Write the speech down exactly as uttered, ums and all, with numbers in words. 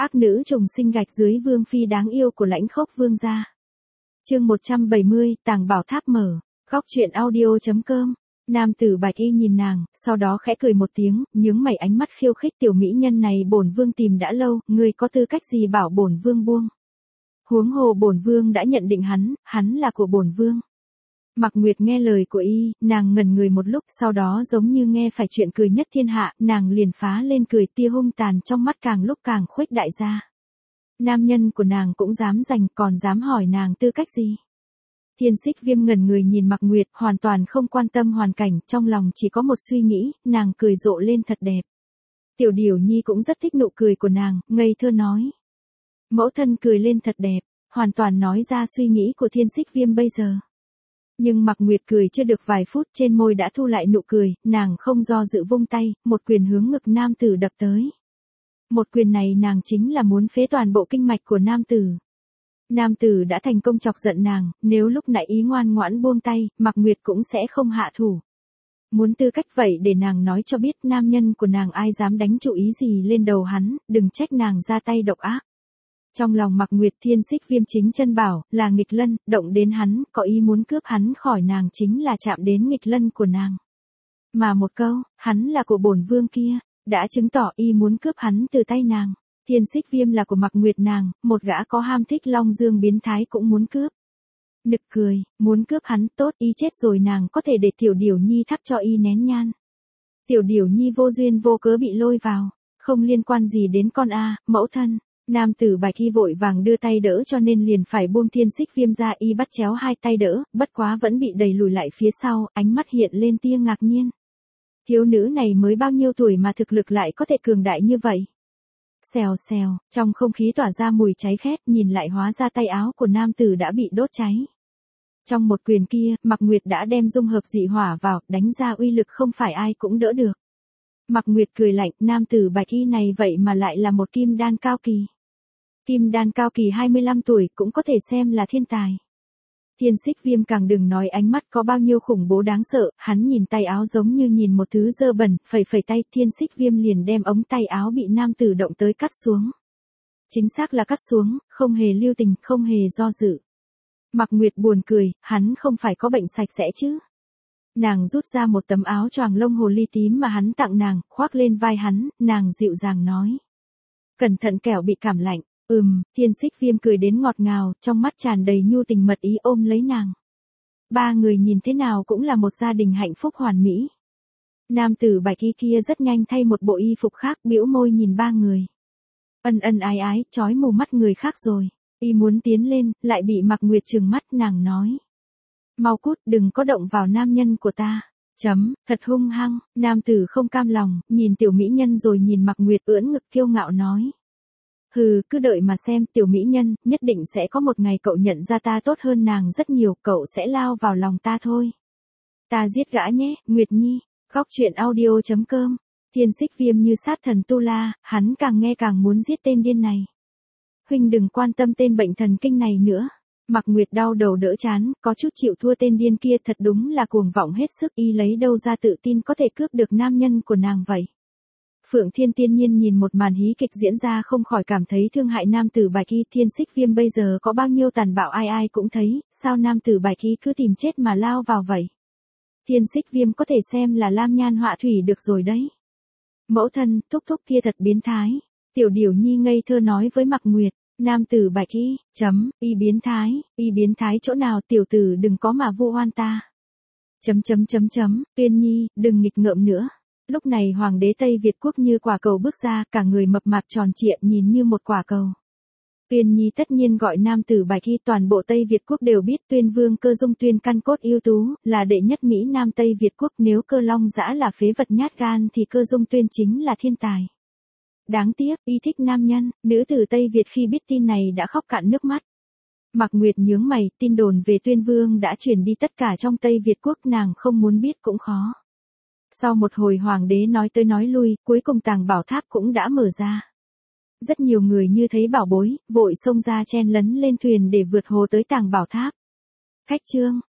Ác nữ trùng sinh gạch dưới vương phi đáng yêu của Lãnh Khốc vương gia. Chương một trăm bảy mươi, Tàng Bảo Tháp mở. Góc truyện audio chấm com. Nam tử Bạch Y nhìn nàng, sau đó khẽ cười một tiếng, nhướng mày ánh mắt khiêu khích, tiểu mỹ nhân này bổn vương tìm đã lâu, ngươi có tư cách gì bảo bổn vương buông? Huống hồ bổn vương đã nhận định hắn, hắn là của bổn vương. Mạc Nguyệt nghe lời của y, nàng ngẩn người một lúc, sau đó giống như nghe phải chuyện cười nhất thiên hạ, nàng liền phá lên cười, tia hung tàn trong mắt càng lúc càng khuếch đại ra. Nam nhân của nàng cũng dám giành, còn dám hỏi nàng tư cách gì? Thiên Xích Viêm ngẩn người nhìn Mạc Nguyệt, hoàn toàn không quan tâm hoàn cảnh, trong lòng chỉ có một suy nghĩ, nàng cười rộ lên thật đẹp. Tiểu Điểu Nhi cũng rất thích nụ cười của nàng, ngây thơ nói. Mẫu thân cười lên thật đẹp, hoàn toàn nói ra suy nghĩ của Thiên Xích Viêm bây giờ. Nhưng Mạc Nguyệt cười chưa được vài phút, trên môi đã thu lại nụ cười, nàng không do dự vung tay, một quyền hướng ngực nam tử đập tới. Một quyền này nàng chính là muốn phế toàn bộ kinh mạch của nam tử. Nam tử đã thành công chọc giận nàng, nếu lúc nãy ý ngoan ngoãn buông tay, Mạc Nguyệt cũng sẽ không hạ thủ. Muốn tư cách vậy để nàng nói cho biết nam nhân của nàng ai dám đánh chủ ý gì lên đầu hắn, đừng trách nàng ra tay độc ác. Trong lòng Mạc Nguyệt, Thiên Xích Viêm chính chân bảo, là nghịch lân, động đến hắn, có ý muốn cướp hắn khỏi nàng chính là chạm đến nghịch lân của nàng. Mà một câu, hắn là của bổn vương kia, đã chứng tỏ y muốn cướp hắn từ tay nàng. Thiên Xích Viêm là của Mạc Nguyệt nàng, một gã có ham thích long dương biến thái cũng muốn cướp. Nực cười, muốn cướp hắn, tốt, y chết rồi nàng có thể để Tiểu Điểu Nhi thắp cho y nén nhang. Tiểu Điểu Nhi vô duyên vô cớ bị lôi vào, không liên quan gì đến con a, mẫu thân. Nam tử Bạch Y vội vàng đưa tay đỡ cho nên liền phải buông Thiên Xích Viêm ra, y bắt chéo hai tay đỡ, bất quá vẫn bị đẩy lùi lại phía sau, ánh mắt hiện lên tia ngạc nhiên. Thiếu nữ này mới bao nhiêu tuổi mà thực lực lại có thể cường đại như vậy? Xèo xèo, trong không khí tỏa ra mùi cháy khét, nhìn lại hóa ra tay áo của nam tử đã bị đốt cháy. Trong một quyền kia, Mạc Nguyệt đã đem dung hợp dị hỏa vào, đánh ra uy lực không phải ai cũng đỡ được. Mạc Nguyệt cười lạnh, nam tử Bạch Y này vậy mà lại là một kim đan cao kỳ. Kim đan cao kỳ hai mươi lăm tuổi cũng có thể xem là thiên tài. Thiên Xích Viêm càng đừng nói ánh mắt có bao nhiêu khủng bố đáng sợ, hắn nhìn tay áo giống như nhìn một thứ dơ bẩn, phẩy phẩy tay, Thiên Xích Viêm liền đem ống tay áo bị nam tử động tới cắt xuống. Chính xác là cắt xuống, không hề lưu tình, không hề do dự. Mạc Nguyệt buồn cười, hắn không phải có bệnh sạch sẽ chứ? Nàng rút ra một tấm áo choàng lông hồ ly tím mà hắn tặng nàng, khoác lên vai hắn, nàng dịu dàng nói. Cẩn thận kẻo bị cảm lạnh. Ừm, Thiên Xích Viêm cười đến ngọt ngào, trong mắt tràn đầy nhu tình mật ý ôm lấy nàng. Ba người nhìn thế nào cũng là một gia đình hạnh phúc hoàn mỹ. Nam tử Bạch Y kia rất nhanh thay một bộ y phục khác, bĩu môi nhìn ba người. Ân ân ái ái, chói mù mắt người khác rồi. Y muốn tiến lên, lại bị Mạc Nguyệt trừng mắt, nàng nói. Mau cút, đừng có động vào nam nhân của ta. Chấm, thật hung hăng, nam tử không cam lòng, nhìn tiểu mỹ nhân rồi nhìn Mạc Nguyệt ưỡn ngực kiêu ngạo nói. Hừ, cứ đợi mà xem, tiểu mỹ nhân, nhất định sẽ có một ngày cậu nhận ra ta tốt hơn nàng rất nhiều, cậu sẽ lao vào lòng ta thôi. Ta giết gã nhé, Nguyệt Nhi. Góc truyện audio chấm com. Thiên Xích Viêm như sát thần tu la, hắn càng nghe càng muốn giết tên điên này. Huynh đừng quan tâm tên bệnh thần kinh này nữa. Mạc Nguyệt đau đầu đỡ chán, có chút chịu thua tên điên kia, thật đúng là cuồng vọng hết sức, y lấy đâu ra tự tin có thể cướp được nam nhân của nàng vậy. Phượng Thiên Tiên Nhiên nhìn một màn hí kịch diễn ra không khỏi cảm thấy thương hại nam tử Bạch Y. Thiên Xích Viêm bây giờ có bao nhiêu tàn bạo ai ai cũng thấy, sao nam tử Bạch Y cứ tìm chết mà lao vào vậy. Thiên Xích Viêm có thể xem là lam nhan họa thủy được rồi đấy. Mẫu thân, thúc thúc kia thật biến thái. Tiểu Điểu Nhi ngây thơ nói với Mạc Nguyệt. Nam tử Bạch Y, chấm, y biến thái, y biến thái chỗ nào, tiểu tử đừng có mà vu oan ta. Chấm chấm chấm chấm, Tuyên Nhi, đừng nghịch ngợm nữa. Lúc này hoàng đế Tây Việt quốc như quả cầu bước ra, cả người mập mạp tròn trịa nhìn như một quả cầu. Tuyên Nhi tất nhiên gọi nam tử Bạch Y, toàn bộ Tây Việt quốc đều biết Tuyên Vương Cơ Dung Tuyên căn cốt ưu tú, là đệ nhất Mỹ Nam Tây Việt quốc, nếu Cơ Long Dã là phế vật nhát gan thì Cơ Dung Tuyên chính là thiên tài. Đáng tiếc, y thích nam nhân, nữ tử Tây Việt khi biết tin này đã khóc cạn nước mắt. Mạc Nguyệt nhướng mày, tin đồn về Tuyên Vương đã truyền đi tất cả trong Tây Việt quốc, nàng không muốn biết cũng khó. Sau một hồi hoàng đế nói tới nói lui, cuối cùng Tàng Bảo Tháp cũng đã mở ra. Rất nhiều người như thấy bảo bối, vội xông ra chen lấn lên thuyền để vượt hồ tới Tàng Bảo Tháp. Khách trương,